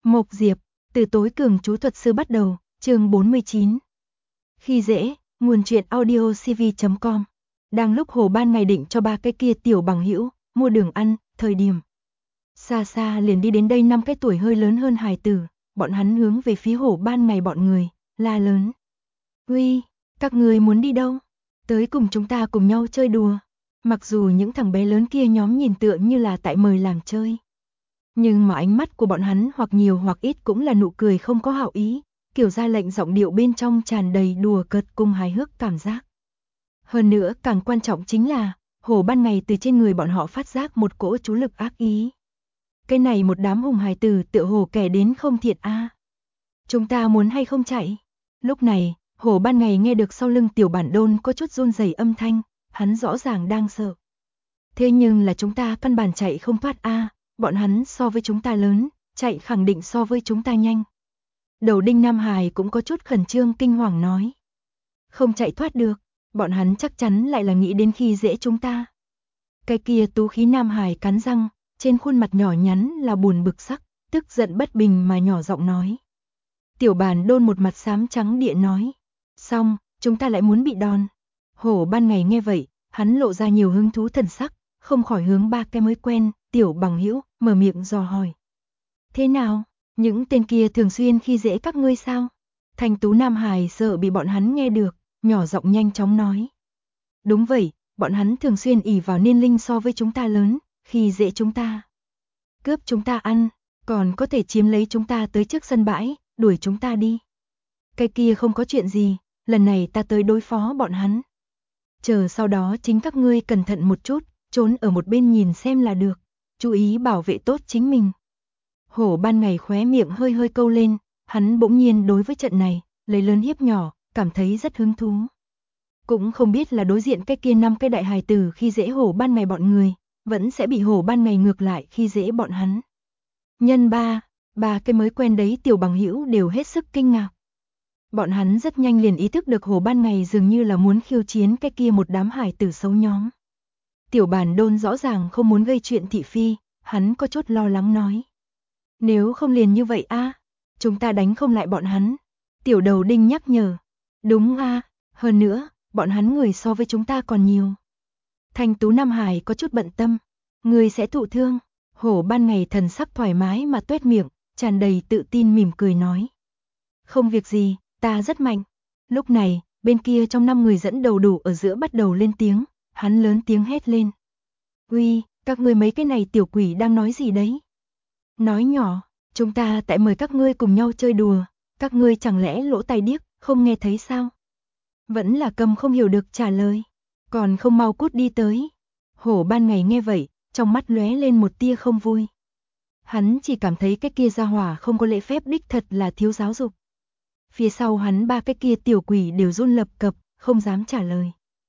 Mộc Diệp, từ tối cường chú thuật sư bắt đầu, chương 49. Khi dễ, nguồn truyện audio cv.com. Đang lúc Hồ ban ngày định cho ba cái kia tiểu bằng hữu mua đường ăn, thời điểm xa xa liền đi đến đây 5 cái tuổi hơi lớn hơn hài tử, bọn hắn hướng về phía Hồ ban ngày bọn người, la lớn. Uy, các người muốn đi đâu? Tới cùng chúng ta cùng nhau chơi đùa. Mặc dù những thằng bé lớn kia nhóm nhìn tựa như là tại mời làm chơi, nhưng mà ánh mắt của bọn hắn hoặc nhiều hoặc ít cũng là nụ cười không có hảo ý, kiểu ra lệnh giọng điệu bên trong tràn đầy đùa cợt cùng hài hước cảm giác. Hơn nữa càng quan trọng chính là, Hồ ban ngày từ trên người bọn họ phát giác một cỗ chú lực ác ý. Cái này một đám hùng hài tử tựa hồ kẻ đến không thiện a. Chúng ta muốn hay không chạy? Lúc này, Hồ ban ngày nghe được sau lưng tiểu bản đôn có chút run rẩy âm thanh, hắn rõ ràng đang sợ. Thế nhưng là chúng ta căn bản chạy không thoát a. Bọn hắn so với chúng ta lớn, chạy khẳng định so với chúng ta nhanh. Đầu đinh Nam Hải cũng có chút khẩn trương kinh hoàng nói. Không chạy thoát được, bọn hắn chắc chắn lại là nghĩ đến khi dễ chúng ta. Cái kia tú khí Nam Hải cắn răng, trên khuôn mặt nhỏ nhắn là buồn bực sắc, tức giận bất bình mà nhỏ giọng nói. Tiểu bản đôn một mặt xám trắng địa nói. Xong, chúng ta lại muốn bị đòn. Hổ ban ngày nghe vậy, hắn lộ ra nhiều hứng thú thần sắc, không khỏi hướng ba cái mới quen, tiểu bằng hữu, mở miệng dò hỏi. Thế nào, những tên kia thường xuyên khi dễ các ngươi sao? Thanh tú Nam Hải sợ bị bọn hắn nghe được, nhỏ giọng nhanh chóng nói. Đúng vậy, bọn hắn thường xuyên ỷ vào niên linh so với chúng ta lớn, khi dễ chúng ta. Cướp chúng ta ăn, còn có thể chiếm lấy chúng ta tới trước sân bãi, đuổi chúng ta đi. Cái kia không có chuyện gì, lần này ta tới đối phó bọn hắn. Chờ sau đó chính các ngươi cẩn thận một chút, trốn ở một bên nhìn xem là được, chú ý bảo vệ tốt chính mình. Hổ ban ngày khóe miệng hơi hơi câu lên, hắn bỗng nhiên đối với trận này, lấy lớn hiếp nhỏ, cảm thấy rất hứng thú. Cũng không biết là đối diện cái kia 5 cái đại hài tử khi dễ hổ ban ngày bọn người, vẫn sẽ bị hổ ban ngày ngược lại khi dễ bọn hắn. Nhân ba cái mới quen đấy tiểu bằng hữu đều hết sức kinh ngạc. Bọn hắn rất nhanh liền ý thức được Hồ ban ngày dường như là muốn khiêu chiến cái kia một đám hải tử xấu nhóm. Tiểu bản đôn rõ ràng không muốn gây chuyện thị phi, hắn có chút lo lắng nói. Nếu không liền như vậy a, chúng ta đánh không lại bọn hắn. Tiểu đầu đinh nhắc nhở. Đúng a, hơn nữa, bọn hắn người so với chúng ta còn nhiều. Thanh tú Nam Hải có chút bận tâm. Người sẽ thụ thương. Hổ ban ngày thần sắc thoải mái mà tuét miệng, tràn đầy tự tin mỉm cười nói. Không việc gì. Ta rất mạnh. Lúc này, bên kia trong 5 người dẫn đầu đủ ở giữa bắt đầu lên tiếng, hắn lớn tiếng hét lên. Uy, các ngươi mấy cái này tiểu quỷ đang nói gì đấy? Nói nhỏ, chúng ta tại mời các ngươi cùng nhau chơi đùa, các ngươi chẳng lẽ lỗ tai điếc, không nghe thấy sao? Vẫn là cầm không hiểu được trả lời, còn không mau cút đi tới. Hổ ban ngày nghe vậy, trong mắt lóe lên một tia không vui. Hắn chỉ cảm thấy cái kia gia hỏa không có lễ phép đích thật là thiếu giáo dục. Phía sau hắn ba cái kia tiểu quỷ đều run lập cập, không dám trả lời.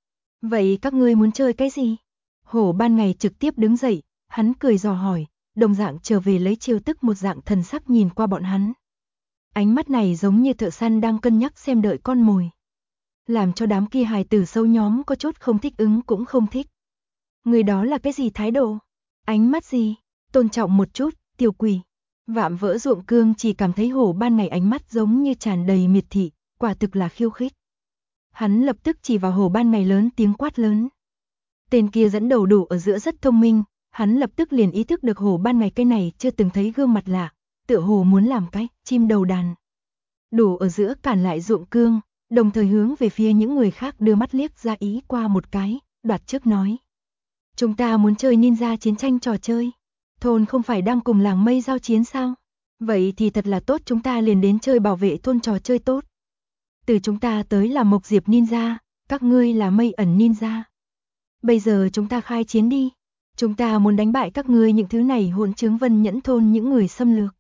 Vậy các ngươi muốn chơi cái gì? Hổ ban ngày trực tiếp đứng dậy, hắn cười dò hỏi, đồng dạng trở về lấy chiêu tức một dạng thần sắc nhìn qua bọn hắn. Ánh mắt này giống như thợ săn đang cân nhắc xem đợi con mồi. Làm cho đám kia hài tử sâu nhóm có chút không thích ứng cũng không thích. Người đó là cái gì thái độ? Ánh mắt gì? Tôn trọng một chút, tiểu quỷ. Vạm vỡ ruộng cương chỉ cảm thấy hổ ban ngày ánh mắt giống như tràn đầy miệt thị, quả thực là khiêu khích. Hắn lập tức chỉ vào hổ ban ngày lớn tiếng quát lớn. Tên kia dẫn đầu đủ ở giữa rất thông minh, hắn lập tức liền ý thức được hổ ban ngày cái này chưa từng thấy gương mặt lạ, tựa hồ muốn làm cái chim đầu đàn. Đủ ở giữa cản lại ruộng cương, đồng thời hướng về phía những người khác đưa mắt liếc ra ý qua một cái, đoạt trước nói. Chúng ta muốn chơi ninja chiến tranh trò chơi. Thôn không phải đang cùng làng mây giao chiến sao? Vậy thì thật là tốt, chúng ta liền đến chơi bảo vệ thôn trò chơi tốt. Từ chúng ta tới là Mộc Diệp Ninja, các ngươi là Mây ẩn Ninja. Bây giờ chúng ta khai chiến đi. Chúng ta muốn đánh bại các ngươi những thứ này hỗn chứng Vân Nhẫn thôn những người xâm lược.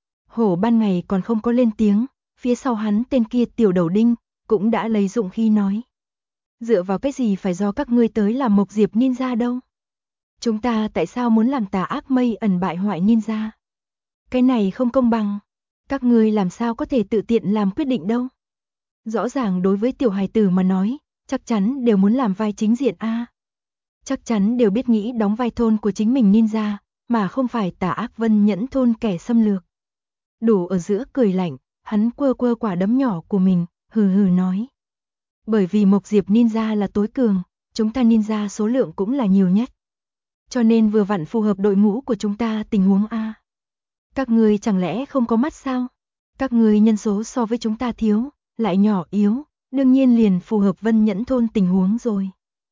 Hổ ban ngày còn không có lên tiếng, phía sau hắn tên kia tiểu đầu đinh, cũng đã lấy dụng khí nói. Dựa vào cái gì phải do các ngươi tới là Mộc Diệp Ninja đâu? Chúng ta tại sao muốn làm tà ác Mây ẩn bại hoại ninja? Cái này không công bằng. Các ngươi làm sao có thể tự tiện làm quyết định đâu? Rõ ràng đối với tiểu hài tử mà nói, chắc chắn đều muốn làm vai chính diện a. Chắc chắn đều biết nghĩ đóng vai thôn của chính mình ninja, mà không phải tà ác Vân Nhẫn thôn kẻ xâm lược. Đủ ở giữa cười lạnh, hắn quơ quơ quả đấm nhỏ của mình, hừ hừ nói. Bởi vì Mộc Diệp Ninja là tối cường, chúng ta ninja số lượng cũng là nhiều nhất. Cho nên vừa vặn phù hợp đội ngũ của chúng ta tình huống A. Các ngươi chẳng lẽ không có mắt sao? Các ngươi nhân số so với chúng ta thiếu, lại nhỏ yếu, đương nhiên liền phù hợp Vân Nhẫn thôn tình huống rồi.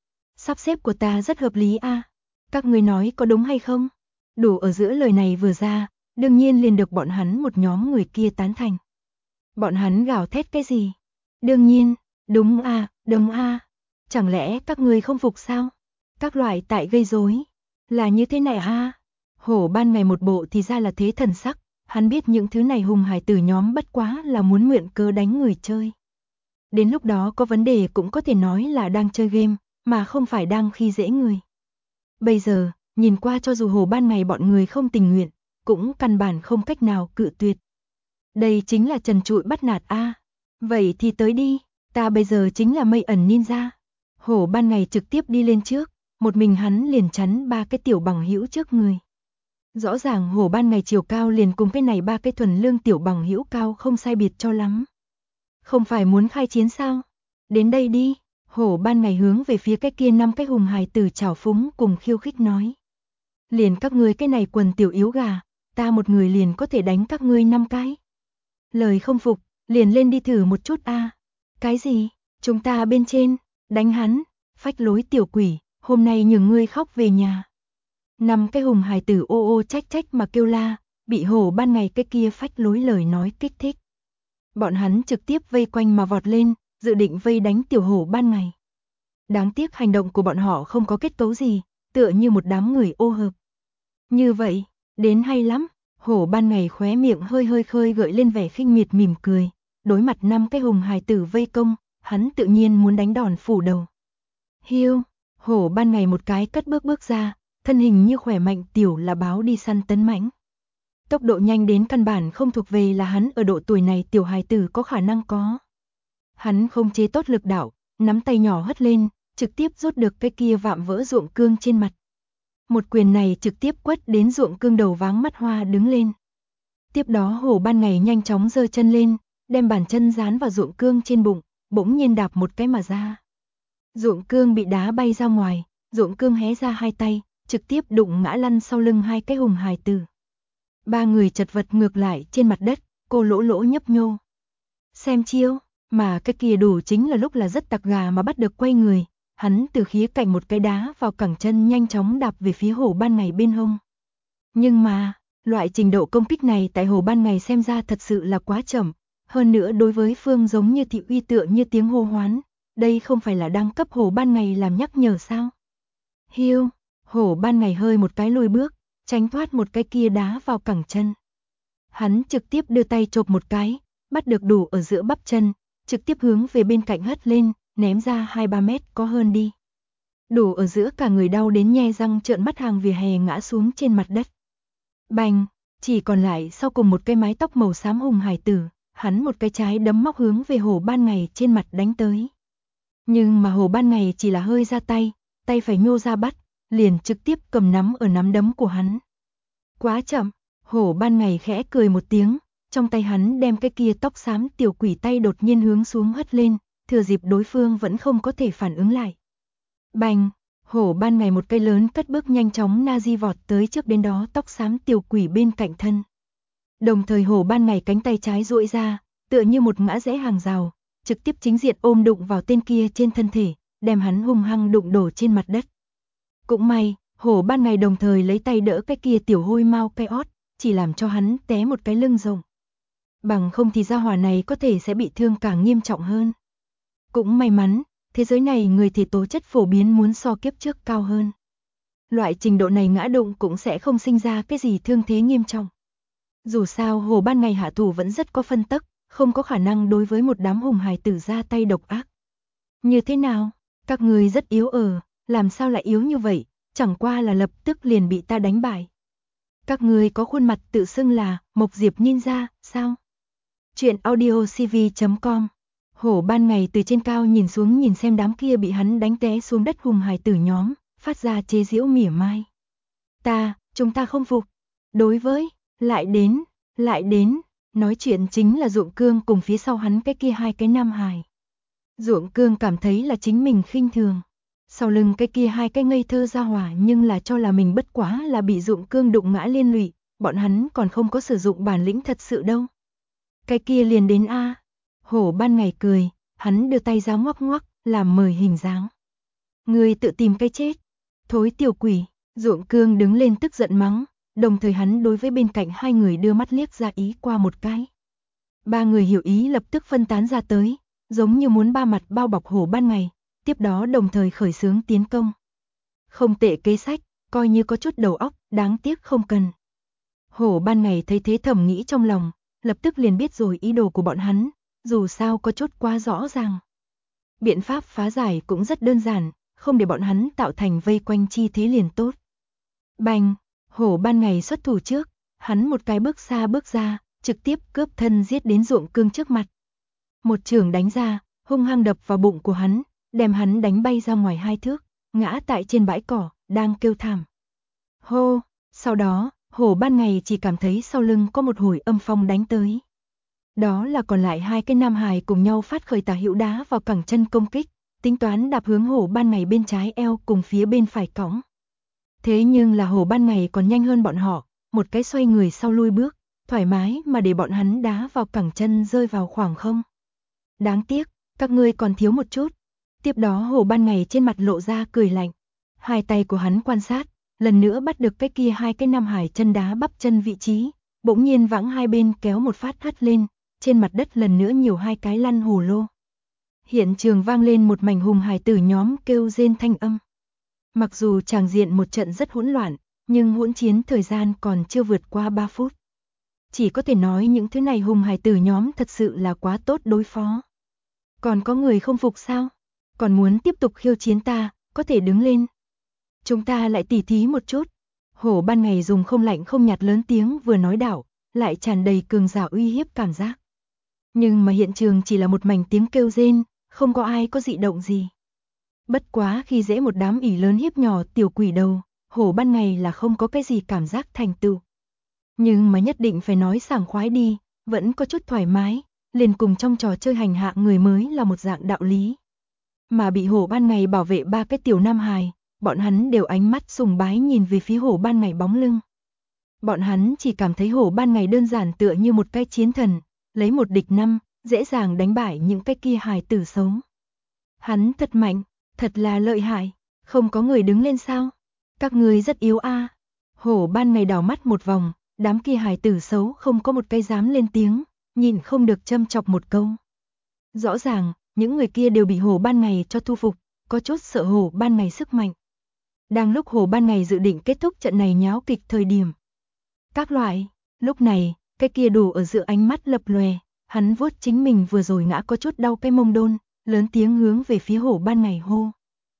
Sắp xếp của ta rất hợp lý A. Các ngươi nói có đúng hay không? Đủ ở giữa lời này vừa ra, đương nhiên liền được bọn hắn một nhóm người kia tán thành. Bọn hắn gào thét cái gì? Đương nhiên, đúng A, đúng A. Chẳng lẽ các ngươi không phục sao? Các loại tại gây rối là như thế này A. Hổ ban ngày một bộ thì ra là thế thần sắc, hắn biết những thứ này hùng hải tử nhóm bất quá là muốn mượn cớ đánh người chơi. Đến lúc đó có vấn đề cũng có thể nói là đang chơi game, mà không phải đang khi dễ người. Bây giờ, nhìn qua cho dù Hổ ban ngày bọn người không tình nguyện, cũng căn bản không cách nào cự tuyệt. Đây chính là trần trụi bắt nạt A. Vậy thì tới đi, ta bây giờ chính là mây ẩn ninja. Hổ ban ngày trực tiếp đi lên trước, một mình hắn liền chắn ba cái tiểu bằng hữu trước người. Rõ ràng Hổ ban ngày chiều cao liền cùng cái này ba cái thuần lương tiểu bằng hữu cao không sai biệt cho lắm. Không phải muốn khai chiến sao? Đến đây đi, Hổ ban ngày hướng về phía cái kia năm cái hùng hài tử trào phúng cùng khiêu khích nói. Liền các ngươi cái này quần tiểu yếu gà, ta một người liền có thể đánh các ngươi 5 cái. Lời không phục, liền lên đi thử một chút a. Cái gì? Chúng ta bên trên, đánh hắn, phách lối tiểu quỷ, hôm nay nhường ngươi khóc về nhà. 5 cái hùng hài tử ô ô trách trách mà kêu la, bị Hổ ban ngày cái kia phách lối lời nói kích thích. Bọn hắn trực tiếp vây quanh mà vọt lên, dự định vây đánh tiểu Hổ ban ngày. Đáng tiếc hành động của bọn họ không có kết cấu gì, tựa như một đám người ô hợp. Như vậy, đến hay lắm, Hổ ban ngày khóe miệng hơi hơi khơi gợi lên vẻ khinh miệt mỉm cười, đối mặt 5 cái hùng hài tử vây công, hắn tự nhiên muốn đánh đòn phủ đầu. Hiu, Hổ ban ngày một cái cất bước ra, thân hình như khỏe mạnh tiểu là báo đi săn tấn mãnh. Tốc độ nhanh đến căn bản không thuộc về là hắn ở độ tuổi này tiểu hài tử có khả năng có. Hắn không chế tốt lực đạo, nắm tay nhỏ hất lên, trực tiếp rút được cái kia vạm vỡ ruộng cương trên mặt. Một quyền này trực tiếp quất đến ruộng cương đầu váng mắt hoa đứng lên. Tiếp đó Hổ ban ngày nhanh chóng giơ chân lên, đem bàn chân dán vào ruộng cương trên bụng, bỗng nhiên đạp một cái mà ra. Ruộng cương bị đá bay ra ngoài, ruộng cương hé ra hai tay, trực tiếp đụng ngã lăn sau lưng hai cái hùng hài tử. Ba người chật vật ngược lại trên mặt đất, cô lỗ lỗ nhấp nhô. Xem chiêu, mà cái kia đủ chính là lúc là rất tặc gà mà bắt được quay người. Hắn từ khía cạnh một cái đá vào cẳng chân nhanh chóng đạp về phía Hổ ban ngày bên hông. Nhưng mà, loại trình độ công kích này tại Hổ ban ngày xem ra thật sự là quá chậm. Hơn nữa đối với Phương giống như thị uy tựa như tiếng hô hoán. Đây không phải là đang cấp Hổ ban ngày làm nhắc nhở sao? Hiu, Hổ ban ngày hơi một cái lùi bước, tránh thoát một cái kia đá vào cẳng chân. Hắn trực tiếp đưa tay chộp một cái, bắt được đủ ở giữa bắp chân, trực tiếp hướng về bên cạnh hất lên, ném ra 2-3 mét có hơn đi. Đủ ở giữa cả người đau đến nhe răng trợn mắt hàng vỉa hè ngã xuống trên mặt đất. Bành, chỉ còn lại sau cùng một cái mái tóc màu xám hùng hải tử, hắn một cái trái đấm móc hướng về Hổ ban ngày trên mặt đánh tới. Nhưng mà Hổ ban ngày chỉ là hơi ra tay, tay phải nhô ra bắt, liền trực tiếp cầm nắm ở nắm đấm của hắn. Quá chậm, Hổ ban ngày khẽ cười một tiếng, trong tay hắn đem cái kia tóc xám tiểu quỷ tay đột nhiên hướng xuống hất lên, thừa dịp đối phương vẫn không có thể phản ứng lại. Bành, Hổ ban ngày một cây lớn cất bước nhanh chóng Nazi vọt tới trước đến đó tóc xám tiểu quỷ bên cạnh thân. Đồng thời Hổ ban ngày cánh tay trái duỗi ra, tựa như một ngã rẽ hàng rào, trực tiếp chính diện ôm đụng vào tên kia trên thân thể, đem hắn hung hăng đụng đổ trên mặt đất. Cũng may, Hổ ban ngày đồng thời lấy tay đỡ cái kia tiểu hôi mau cây ót, chỉ làm cho hắn té một cái lưng rộng. Bằng không thì gia hỏa này có thể sẽ bị thương càng nghiêm trọng hơn. Cũng may mắn, thế giới này người thể tố chất phổ biến muốn so kiếp trước cao hơn. Loại trình độ này ngã đụng cũng sẽ không sinh ra cái gì thương thế nghiêm trọng. Dù sao Hổ ban ngày hạ thủ vẫn rất có phân tắc, không có khả năng đối với một đám hùng hài tử ra tay độc ác. Như thế nào? Các người rất yếu làm sao lại yếu như vậy, chẳng qua là lập tức liền bị ta đánh bại. Các người có khuôn mặt tự xưng là Mộc Diệp Ninja, sao? Chuyện audiocv.com. Hổ ban ngày từ trên cao nhìn xuống nhìn xem đám kia bị hắn đánh té xuống đất hùng hài tử nhóm, phát ra chế giễu mỉa mai. Chúng ta không phục. Đối với, lại đến. Nói chuyện chính là Ruộng Cương cùng phía sau hắn cái kia hai cái nam hài. Ruộng Cương cảm thấy là chính mình khinh thường. Sau lưng cái kia hai cái ngây thơ ra hỏa nhưng là cho là mình bất quá là bị Ruộng Cương đụng ngã liên lụy, bọn hắn còn không có sử dụng bản lĩnh thật sự đâu. Cái kia liền đến a. Hổ Ban Ngày cười, hắn đưa tay ra ngoắc ngoắc, làm mời hình dáng. Ngươi tự tìm cái chết. Thối tiểu quỷ, Ruộng Cương đứng lên tức giận mắng, đồng thời hắn đối với bên cạnh hai người đưa mắt liếc ra ý qua một cái. Ba người hiểu ý lập tức phân tán ra tới, giống như muốn ba mặt bao bọc Hổ Ban Ngày, tiếp đó đồng thời khởi xướng tiến công. Không tệ kế sách, coi như có chút đầu óc, đáng tiếc không cần. Hổ Ban Ngày thấy thế thầm nghĩ trong lòng, lập tức liền biết rồi ý đồ của bọn hắn, dù sao có chút quá rõ ràng. Biện pháp phá giải cũng rất đơn giản, không để bọn hắn tạo thành vây quanh chi thế liền tốt. Bành, Hổ Ban Ngày xuất thủ trước, hắn một cái bước xa bước ra, trực tiếp cướp thân giết đến Ruộng Cương trước mặt. Một chưởng đánh ra, hung hăng đập vào bụng của hắn, đem hắn đánh bay ra ngoài 2 thước, ngã tại trên bãi cỏ, đang kêu thảm. Hô, sau đó, Hổ Ban Ngày chỉ cảm thấy sau lưng có một hồi âm phong đánh tới. Đó là còn lại hai cái nam hài cùng nhau phát khởi tà hữu đá vào cẳng chân công kích, tính toán đạp hướng Hổ Ban Ngày bên trái eo cùng phía bên phải cõng. Thế nhưng là Hổ Ban Ngày còn nhanh hơn bọn họ, một cái xoay người sau lui bước, thoải mái mà để bọn hắn đá vào cẳng chân rơi vào khoảng không. Đáng tiếc, các ngươi còn thiếu một chút. Tiếp đó Hổ Ban Ngày trên mặt lộ ra cười lạnh. Hai tay của hắn quan sát, lần nữa bắt được cái kia hai cái nam hải chân đá bắp chân vị trí, bỗng nhiên vãng hai bên kéo một phát hất lên, trên mặt đất lần nữa nhiều hai cái lăn hồ lô. Hiện trường vang lên một mảnh hùng hài tử nhóm kêu rên thanh âm. Mặc dù tràng diện một trận rất hỗn loạn, nhưng hỗn chiến thời gian còn chưa vượt qua 3 phút. Chỉ có thể nói những thứ này hùng hài tử nhóm thật sự là quá tốt đối phó. Còn có người không phục sao? Còn muốn tiếp tục khiêu chiến ta, có thể đứng lên. Chúng ta lại tỉ thí một chút. Hổ Ban Ngày dùng không lạnh không nhạt lớn tiếng vừa nói đạo, lại tràn đầy cường giả uy hiếp cảm giác. Nhưng mà hiện trường chỉ là một mảnh tiếng kêu rên, không có ai có dị động gì. Bất quá khi dễ một đám ỉ lớn hiếp nhỏ tiểu quỷ đầu, Hổ Ban Ngày là không có cái gì cảm giác thành tựu. Nhưng mà nhất định phải nói sảng khoái đi, vẫn có chút thoải mái, liền cùng trong trò chơi hành hạ người mới là một dạng đạo lý. Mà bị Hổ Ban Ngày bảo vệ ba cái tiểu nam hài, bọn hắn đều ánh mắt sùng bái nhìn về phía Hổ Ban Ngày bóng lưng. Bọn hắn chỉ cảm thấy Hổ Ban Ngày đơn giản tựa như một cái chiến thần, lấy một địch 5, dễ dàng đánh bại những cái kia hài tử xấu. Hắn thật mạnh, thật là lợi hại, không có người đứng lên sao? Các người rất yếu a. Hổ Ban Ngày đảo mắt một vòng, đám kia hài tử xấu không có một cái dám lên tiếng, nhìn không được châm chọc một câu. Rõ ràng, những người kia đều bị Hổ Ban Ngày cho thu phục, có chút sợ Hổ Ban Ngày sức mạnh. Đang lúc Hổ Ban Ngày dự định kết thúc trận này nháo kịch thời điểm. Các loại, lúc này, cái kia đủ ở giữa ánh mắt lập lòe, hắn vuốt chính mình vừa rồi ngã có chút đau cái mông đôn, lớn tiếng hướng về phía Hổ Ban Ngày hô.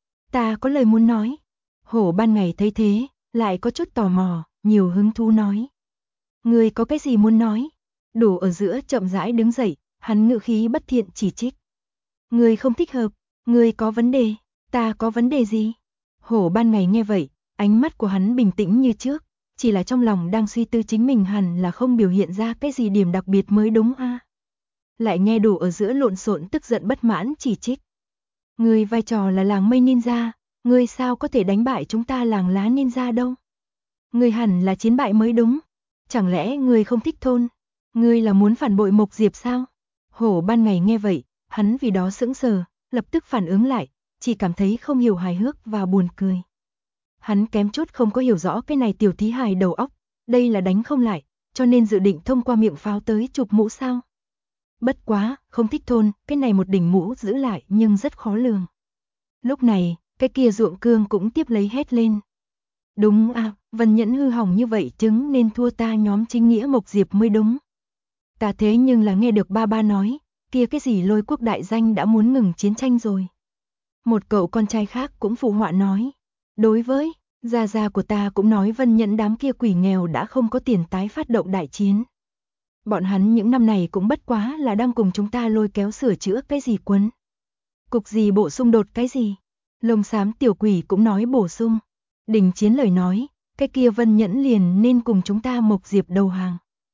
Ta có lời muốn nói. Hổ Ban Ngày thấy thế, lại có chút tò mò, nhiều hứng thú nói. Ngươi có cái gì muốn nói? Đủ ở giữa chậm rãi đứng dậy, hắn ngữ khí bất thiện chỉ trích. Ngươi không thích hợp, ngươi có vấn đề, ta có vấn đề gì? Hổ Ban Ngày nghe vậy, ánh mắt của hắn bình tĩnh như trước, chỉ là trong lòng đang suy tư chính mình hẳn là không biểu hiện ra cái gì điểm đặc biệt mới đúng a. Lại nghe Đủ ở giữa lộn xộn tức giận bất mãn chỉ trích. Ngươi vai trò là làng mây ninja, ngươi sao có thể đánh bại chúng ta làng lá ninja đâu? Ngươi hẳn là chiến bại mới đúng. Chẳng lẽ ngươi không thích thôn? Ngươi là muốn phản bội Mộc Diệp sao? Hổ Ban Ngày nghe vậy, hắn vì đó sững sờ, lập tức phản ứng lại, chỉ cảm thấy không hiểu hài hước và buồn cười. Hắn kém chút không có hiểu rõ cái này tiểu thí hài đầu óc, đây là đánh không lại, cho nên dự định thông qua miệng pháo tới chụp mũ sao? Bất quá, không thích thôn, cái này một đỉnh mũ giữ lại nhưng rất khó lường. Lúc này, cái kia Ruộng Cương cũng tiếp lấy hét lên. Đúng à, Vân Nhẫn hư hỏng như vậy chứng nên thua ta nhóm chính nghĩa Mộc Diệp mới đúng. Ta thế nhưng là nghe được ba ba nói, kia cái gì Lôi Quốc đại danh đã muốn ngừng chiến tranh rồi. Một cậu con trai khác cũng phụ họa nói. Đối với, gia gia của ta cũng nói Vân Nhẫn đám kia quỷ nghèo đã không có tiền tái phát động đại chiến. Bọn hắn những năm này cũng bất quá là đang cùng chúng ta lôi kéo sửa chữa cái gì quấn. Cục gì bộ xung đột cái gì. Lông xám tiểu quỷ cũng nói bổ sung. Đình Chiến lời nói, cái kia Vân Nhẫn liền nên cùng chúng ta Mộc Diệp đầu hàng.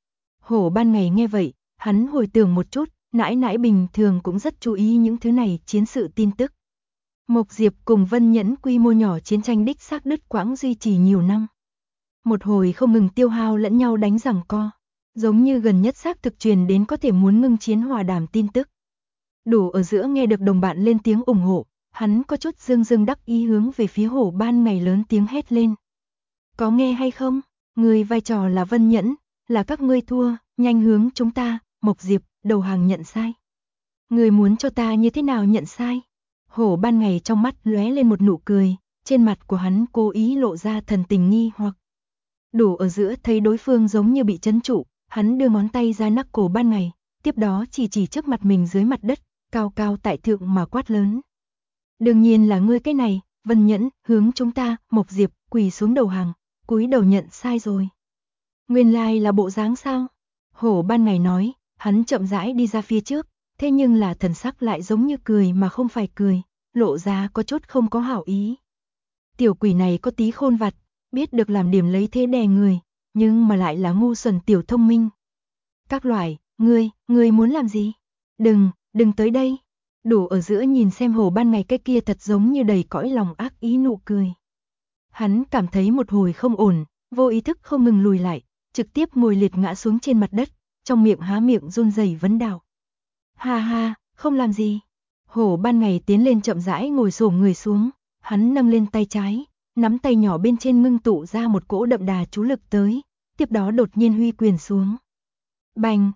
Hổ ban ngày nghe vậy, hắn hồi tưởng một chút, nãi nãi bình thường cũng rất chú ý những thứ này chiến sự tin tức. Mộc Diệp cùng Vân Nhẫn quy mô nhỏ chiến tranh đích xác đứt quãng duy trì nhiều năm. Một hồi không ngừng tiêu hao lẫn nhau đánh giằng co, giống như gần nhất xác thực truyền đến có thể muốn ngưng chiến hòa đàm tin tức. Đủ ở giữa nghe được đồng bạn lên tiếng ủng hộ, hắn có chút dương dương đắc ý hướng về phía Hổ ban ngày lớn tiếng hét lên. Có nghe hay không? Người vai trò là Vân Nhẫn, là các ngươi thua, nhanh hướng chúng ta, Mộc Diệp, đầu hàng nhận sai. Người muốn cho ta như thế nào nhận sai? Hổ ban ngày trong mắt lóe lên một nụ cười, trên mặt của hắn cố ý lộ ra thần tình nghi hoặc. Đủ ở giữa thấy đối phương giống như bị trấn trụ, hắn đưa ngón tay ra nắc cổ ban ngày, tiếp đó chỉ trước mặt mình dưới mặt đất, cao cao tại thượng mà quát lớn. Đương nhiên là ngươi cái này, Vân Nhẫn, hướng chúng ta, Mộc Diệp, quỳ xuống đầu hàng, cúi đầu nhận sai rồi. Nguyên lai là bộ dáng sao? Hổ ban ngày nói, hắn chậm rãi đi ra phía trước, thế nhưng là thần sắc lại giống như cười mà không phải cười, lộ ra có chút không có hảo ý. Tiểu quỷ này có tí khôn vặt, biết được làm điểm lấy thế đè người, nhưng mà lại là ngu xuẩn tiểu thông minh. Các loại, ngươi muốn làm gì? Đừng tới đây. Đủ ở giữa nhìn xem Hổ ban ngày cái kia thật giống như đầy cõi lòng ác ý nụ cười. Hắn cảm thấy một hồi không ổn, vô ý thức không ngừng lùi lại, trực tiếp ngồi liệt ngã xuống trên mặt đất, trong miệng há miệng run rẩy vấn đạo. Ha ha, không làm gì. Hổ ban ngày tiến lên chậm rãi ngồi xổm người xuống, hắn nâng lên tay trái, nắm tay nhỏ bên trên ngưng tụ ra một cỗ đậm đà chú lực tới, tiếp đó đột nhiên huy quyền xuống. Bành,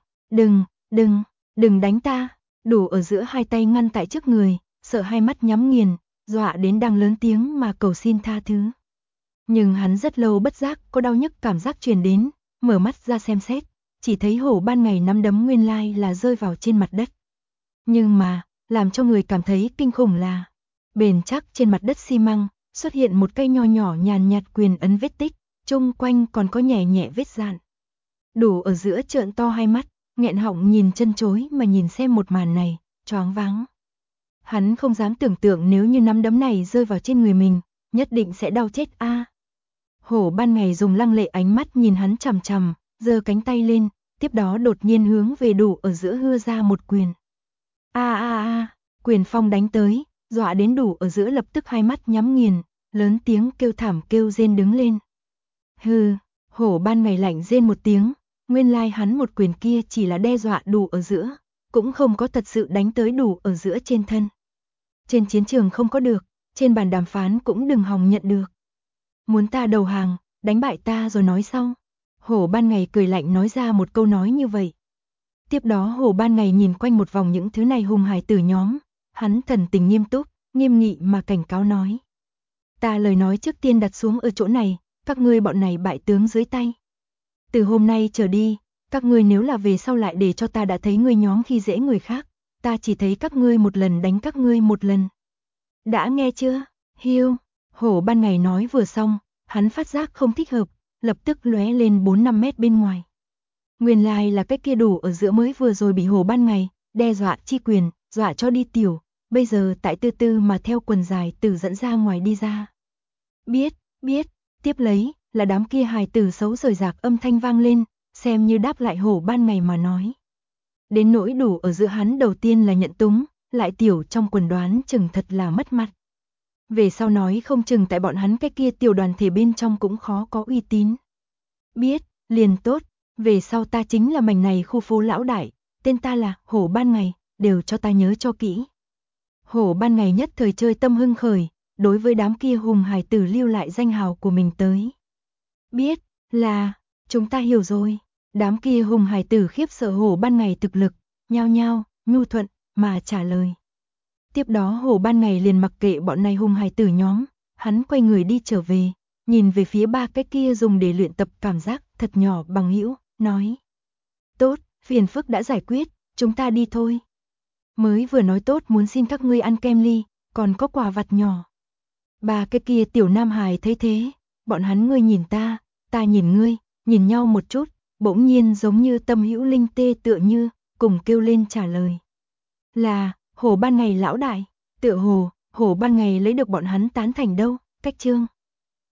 đừng đánh ta. Đủ ở giữa hai tay ngăn tại trước người, sợ hai mắt nhắm nghiền, dọa đến đang lớn tiếng mà cầu xin tha thứ. Nhưng hắn rất lâu bất giác có đau nhức cảm giác truyền đến, mở mắt ra xem xét, chỉ thấy Hổ ban ngày nắm đấm nguyên lai là rơi vào trên mặt đất. Nhưng mà, làm cho người cảm thấy kinh khủng là, bền chắc trên mặt đất xi măng, xuất hiện một cây nho nhỏ nhàn nhạt quyền ấn vết tích, chung quanh còn có nhẹ nhẹ vết dạn. Đủ ở giữa trợn to hai mắt, nghẹn họng nhìn chân chối mà nhìn xem một màn này, choáng váng. Hắn không dám tưởng tượng nếu như nắm đấm này rơi vào trên người mình, nhất định sẽ đau chết a. Hổ ban ngày dùng lăng lệ ánh mắt nhìn hắn chằm chằm, giơ cánh tay lên, tiếp đó đột nhiên hướng về Đủ ở giữa hưa ra một quyền. Quyền phong đánh tới, dọa đến Đủ ở giữa lập tức hai mắt nhắm nghiền, lớn tiếng kêu thảm kêu rên đứng lên. Hừ, Hổ ban ngày lạnh rên một tiếng, nguyên lai hắn một quyền kia chỉ là đe dọa Đủ ở giữa, cũng không có thật sự đánh tới Đủ ở giữa trên thân. Trên chiến trường không có được, trên bàn đàm phán cũng đừng hòng nhận được. Muốn ta đầu hàng, đánh bại ta rồi nói sau. Hổ ban ngày cười lạnh nói ra một câu nói như vậy. Tiếp đó Hổ ban ngày nhìn quanh một vòng những thứ này hùng hài tử nhóm, hắn thần tình nghiêm túc, nghiêm nghị mà cảnh cáo nói. Ta lời nói trước tiên đặt xuống ở chỗ này, các ngươi bọn này bại tướng dưới tay. Từ hôm nay trở đi, các ngươi nếu là về sau lại để cho ta đã thấy ngươi nhóm khi dễ người khác, ta chỉ thấy các ngươi một lần đánh các ngươi một lần. Đã nghe chưa? Hiu, Hổ ban ngày nói vừa xong, hắn phát giác không thích hợp, lập tức lóe lên 4-5 mét bên ngoài. Nguyên lai là cái kia Đủ ở giữa mới vừa rồi bị Hổ ban ngày đe dọa chi quyền, dọa cho đi tiểu, bây giờ tại từ từ mà theo quần dài tử dẫn ra ngoài đi ra. Biết, tiếp lấy là đám kia hài tử xấu rời rạc âm thanh vang lên, xem như đáp lại Hổ ban ngày mà nói. Đến nỗi Đủ ở giữa hắn đầu tiên là nhận túng, lại tiểu trong quần đoán chừng thật là mất mặt. Về sau nói không chừng tại bọn hắn cái kia tiểu đoàn thể bên trong cũng khó có uy tín. Biết, liền tốt, về sau ta chính là mảnh này khu phố lão đại, tên ta là Hổ ban ngày, đều cho ta nhớ cho kỹ. Hổ ban ngày nhất thời chơi tâm hưng khởi, đối với đám kia hùng hài tử lưu lại danh hào của mình tới. Biết, là, chúng ta hiểu rồi. Đám kia hùng hài tử khiếp sợ Hổ ban ngày thực lực, nhao nhao, nhu thuận, mà trả lời. Tiếp đó Hổ ban ngày liền mặc kệ bọn này hùng hài tử nhóm, hắn quay người đi trở về, nhìn về phía ba cái kia dùng để luyện tập cảm giác thật nhỏ bằng hữu, nói. Tốt, phiền phức đã giải quyết, chúng ta đi thôi. Mới vừa nói tốt muốn xin các ngươi ăn kem ly, còn có quà vặt nhỏ. Ba cái kia tiểu nam hài thấy thế, bọn hắn ngươi nhìn ta nhìn ngươi, nhìn nhau một chút, bỗng nhiên giống như tâm hữu linh tê tựa như, cùng kêu lên trả lời. Là, Hổ ban ngày lão đại, tựa hồ, Hổ ban ngày lấy được bọn hắn tán thành đâu, cách chương.